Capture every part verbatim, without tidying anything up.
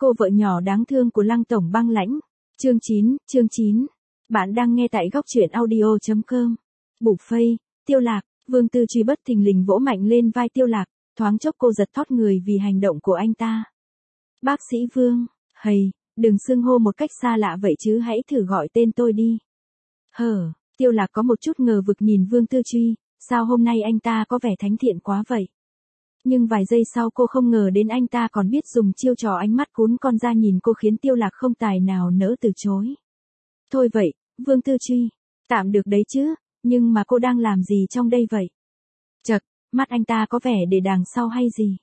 cô vợ nhỏ đáng thương của Lăng tổng băng lãnh. Chương chín, chương chín. Bạn đang nghe tại góc truyện audio chấm com. Bục phây, Tiêu Lạc, Vương Tư Truy bất thình lình vỗ mạnh lên vai Tiêu Lạc, thoáng chốc cô giật thót người vì hành động của anh ta. Bác sĩ Vương, hầy, đừng xưng hô một cách xa lạ vậy chứ, hãy thử gọi tên tôi đi. Hờ, Tiêu Lạc có một chút ngờ vực nhìn Vương Tư Truy, sao hôm nay anh ta có vẻ thánh thiện quá vậy? Nhưng vài giây sau cô không ngờ đến anh ta còn biết dùng chiêu trò ánh mắt cún con ra nhìn cô khiến Tiêu Lạc không tài nào nỡ từ chối. Thôi vậy, Vương Tư Truy, tạm được đấy chứ, nhưng mà cô đang làm gì trong đây vậy? Chậc, mắt anh ta có vẻ để đằng sau hay gì?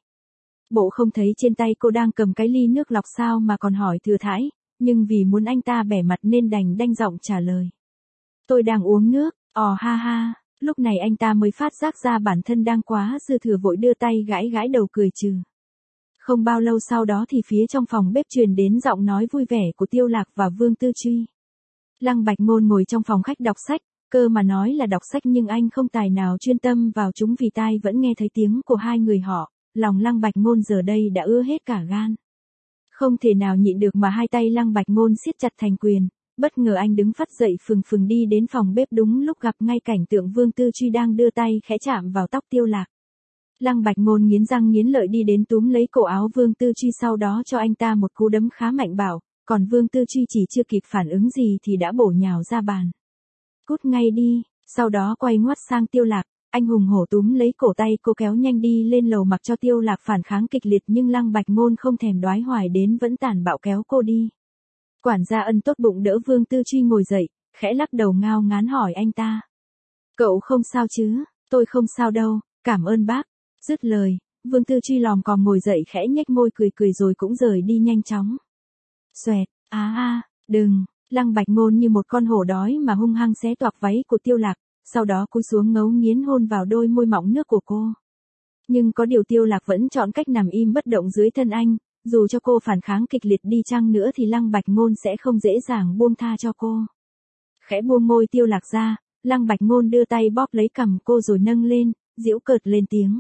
Bộ không thấy trên tay cô đang cầm cái ly nước lọc sao mà còn hỏi thừa thãi, nhưng vì muốn anh ta bẻ mặt nên đành đanh giọng trả lời. Tôi đang uống nước, ò ha ha. Lúc này anh ta mới phát giác ra bản thân đang quá dư thừa, vội đưa tay gãi gãi đầu cười trừ. Không bao lâu sau đó thì phía trong phòng bếp truyền đến giọng nói vui vẻ của Tiêu Lạc và Vương Tư Truy. Lăng Bạch Ngôn ngồi trong phòng khách đọc sách, cơ mà nói là đọc sách nhưng anh không tài nào chuyên tâm vào chúng vì tai vẫn nghe thấy tiếng của hai người họ, lòng Lăng Bạch Ngôn giờ đây đã ưa hết cả gan. Không thể nào nhịn được mà hai tay Lăng Bạch Ngôn siết chặt thành quyền. Bất ngờ anh đứng phắt dậy phừng phừng đi đến phòng bếp đúng lúc gặp ngay cảnh tượng Vương Tư Truy đang đưa tay khẽ chạm vào tóc Tiêu Lạc. Lăng Bạch Ngôn nghiến răng nghiến lợi đi đến túm lấy cổ áo Vương Tư Truy, sau đó cho anh ta một cú đấm khá mạnh bảo, còn Vương Tư Truy chỉ chưa kịp phản ứng gì thì đã bổ nhào ra bàn. Cút ngay đi, sau đó quay ngoắt sang Tiêu Lạc, anh hùng hổ túm lấy cổ tay cô kéo nhanh đi lên lầu mặc cho Tiêu Lạc phản kháng kịch liệt, nhưng Lăng Bạch Ngôn không thèm đoái hoài đến vẫn tàn bạo kéo cô đi. Quản gia Ân tốt bụng đỡ Vương Tư Truy ngồi dậy, khẽ lắc đầu ngao ngán hỏi anh ta. Cậu không sao chứ? Tôi không sao đâu, cảm ơn bác. Dứt lời, Vương Tư Truy lòm còm ngồi dậy khẽ nhếch môi cười cười rồi cũng rời đi nhanh chóng. Xoẹt, á a, đừng, Lăng Bạch Ngôn như một con hổ đói mà hung hăng xé toạc váy của Tiêu Lạc, sau đó cúi xuống ngấu nghiến hôn vào đôi môi mọng nước của cô. Nhưng có điều Tiêu Lạc vẫn chọn cách nằm im bất động dưới thân anh. Dù cho cô phản kháng kịch liệt đi chăng nữa thì Lăng Bạch Ngôn sẽ không dễ dàng buông tha cho cô. Khẽ buông môi Tiêu Lạc ra, Lăng Bạch Ngôn đưa tay bóp lấy cằm cô rồi nâng lên, giễu cợt lên tiếng.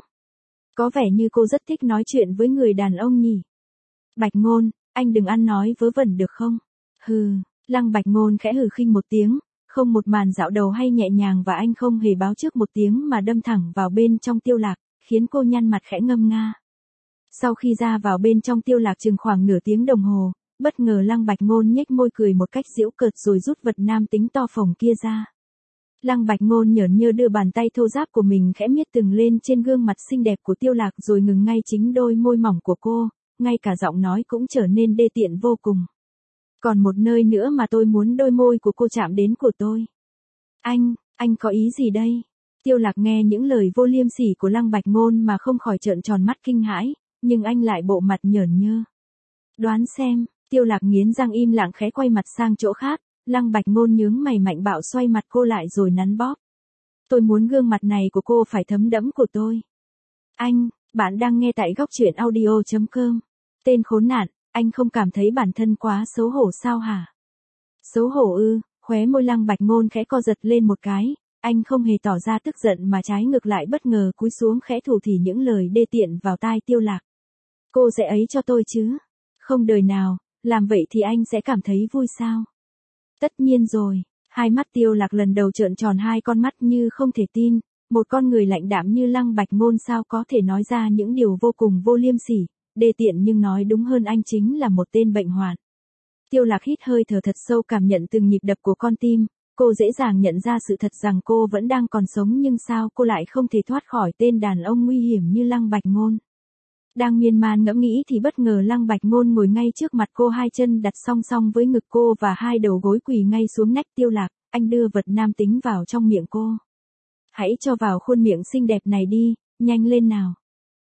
Có vẻ như cô rất thích nói chuyện với người đàn ông nhỉ. Bạch Ngôn, anh đừng ăn nói vớ vẩn được không? Hừ, Lăng Bạch Ngôn khẽ hừ khinh một tiếng, không một màn dạo đầu hay nhẹ nhàng và anh không hề báo trước một tiếng mà đâm thẳng vào bên trong Tiêu Lạc, khiến cô nhăn mặt khẽ ngâm nga. Sau khi ra vào bên trong Tiêu Lạc chừng khoảng nửa tiếng đồng hồ, bất ngờ Lăng Bạch Ngôn nhếch môi cười một cách giễu cợt rồi rút vật nam tính to phồng kia ra. Lăng Bạch Ngôn nhởn nhơ đưa bàn tay thô ráp của mình khẽ miết từng lên trên gương mặt xinh đẹp của Tiêu Lạc rồi ngừng ngay chính đôi môi mỏng của cô, ngay cả giọng nói cũng trở nên đê tiện vô cùng. Còn một nơi nữa mà tôi muốn đôi môi của cô chạm đến của tôi. Anh, anh có ý gì đây? Tiêu Lạc nghe những lời vô liêm sỉ của Lăng Bạch Ngôn mà không khỏi trợn tròn mắt kinh hãi. Nhưng anh lại bộ mặt nhởn nhơ. Đoán xem, Tiêu Lạc nghiến răng im lặng khẽ quay mặt sang chỗ khác, Lăng Bạch Ngôn nhướng mày mạnh bạo xoay mặt cô lại rồi nắn bóp. Tôi muốn gương mặt này của cô phải thấm đẫm của tôi. Anh, bạn đang nghe tại góc truyện audio chấm com. Tên khốn nạn, anh không cảm thấy bản thân quá xấu hổ sao hả? Xấu hổ ư? Khóe môi Lăng Bạch Ngôn khẽ co giật lên một cái, anh không hề tỏ ra tức giận mà trái ngược lại bất ngờ cúi xuống khẽ thủ thỉ những lời đê tiện vào tai Tiêu Lạc. Cô sẽ ấy cho tôi chứ? Không đời nào, làm vậy thì anh sẽ cảm thấy vui sao? Tất nhiên rồi, hai mắt Tiêu Lạc lần đầu trợn tròn hai con mắt như không thể tin, một con người lạnh đạm như Lăng Bạch Ngôn sao có thể nói ra những điều vô cùng vô liêm sỉ, đê tiện, nhưng nói đúng hơn anh chính là một tên bệnh hoạn. Tiêu Lạc hít hơi thở thật sâu cảm nhận từng nhịp đập của con tim, cô dễ dàng nhận ra sự thật rằng cô vẫn đang còn sống nhưng sao cô lại không thể thoát khỏi tên đàn ông nguy hiểm như Lăng Bạch Ngôn. Đang miên man ngẫm nghĩ thì bất ngờ Lăng Bạch Ngôn ngồi ngay trước mặt cô, hai chân đặt song song với ngực cô và hai đầu gối quỳ ngay xuống nách Tiêu Lạc, anh đưa vật nam tính vào trong miệng cô. Hãy cho vào khuôn miệng xinh đẹp này đi, nhanh lên nào.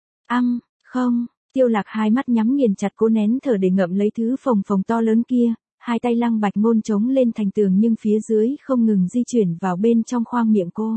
Ăm, không, Tiêu Lạc hai mắt nhắm nghiền chặt cố nén thở để ngậm lấy thứ phồng phồng to lớn kia, hai tay Lăng Bạch Ngôn chống lên thành tường nhưng phía dưới không ngừng di chuyển vào bên trong khoang miệng cô.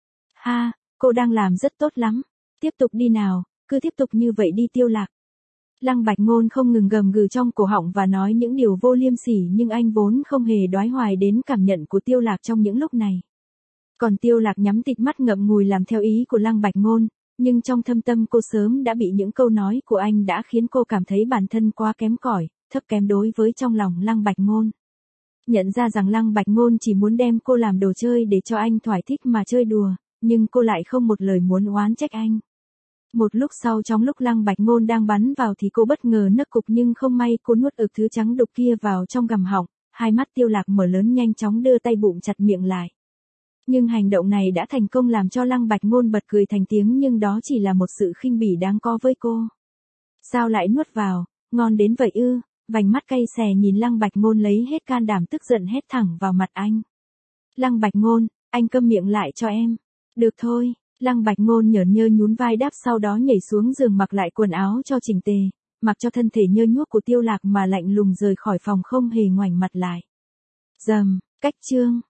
Ha, cô đang làm rất tốt lắm, tiếp tục đi nào. Cứ tiếp tục như vậy đi Tiêu Lạc. Lăng Bạch Ngôn không ngừng gầm gừ trong cổ họng và nói những điều vô liêm sỉ nhưng anh vốn không hề đoái hoài đến cảm nhận của Tiêu Lạc trong những lúc này. Còn Tiêu Lạc nhắm tịt mắt ngậm ngùi làm theo ý của Lăng Bạch Ngôn, nhưng trong thâm tâm cô sớm đã bị những câu nói của anh đã khiến cô cảm thấy bản thân quá kém cỏi, thấp kém đối với trong lòng Lăng Bạch Ngôn. Nhận ra rằng Lăng Bạch Ngôn chỉ muốn đem cô làm đồ chơi để cho anh thỏa thích mà chơi đùa, nhưng cô lại không một lời muốn oán trách anh. Một lúc sau trong lúc Lăng Bạch Ngôn đang bắn vào thì cô bất ngờ nấc cục nhưng không may cô nuốt ực thứ trắng đục kia vào trong gầm họng, hai mắt Tiêu Lạc mở lớn nhanh chóng đưa tay bụng chặt miệng lại. Nhưng hành động này đã thành công làm cho Lăng Bạch Ngôn bật cười thành tiếng nhưng đó chỉ là một sự khinh bỉ đáng có với cô. Sao lại nuốt vào, ngon đến vậy ư, vành mắt cay xè nhìn Lăng Bạch Ngôn lấy hết can đảm tức giận hét thẳng vào mặt anh. Lăng Bạch Ngôn, anh câm miệng lại cho em. Được thôi, Lăng Bạch Ngôn nhởn nhơ nhún vai đáp sau đó nhảy xuống giường mặc lại quần áo cho chỉnh tề, mặc cho thân thể nhơ nhuốc của Tiêu Lạc mà lạnh lùng rời khỏi phòng không hề ngoảnh mặt lại. Dầm, cách chương.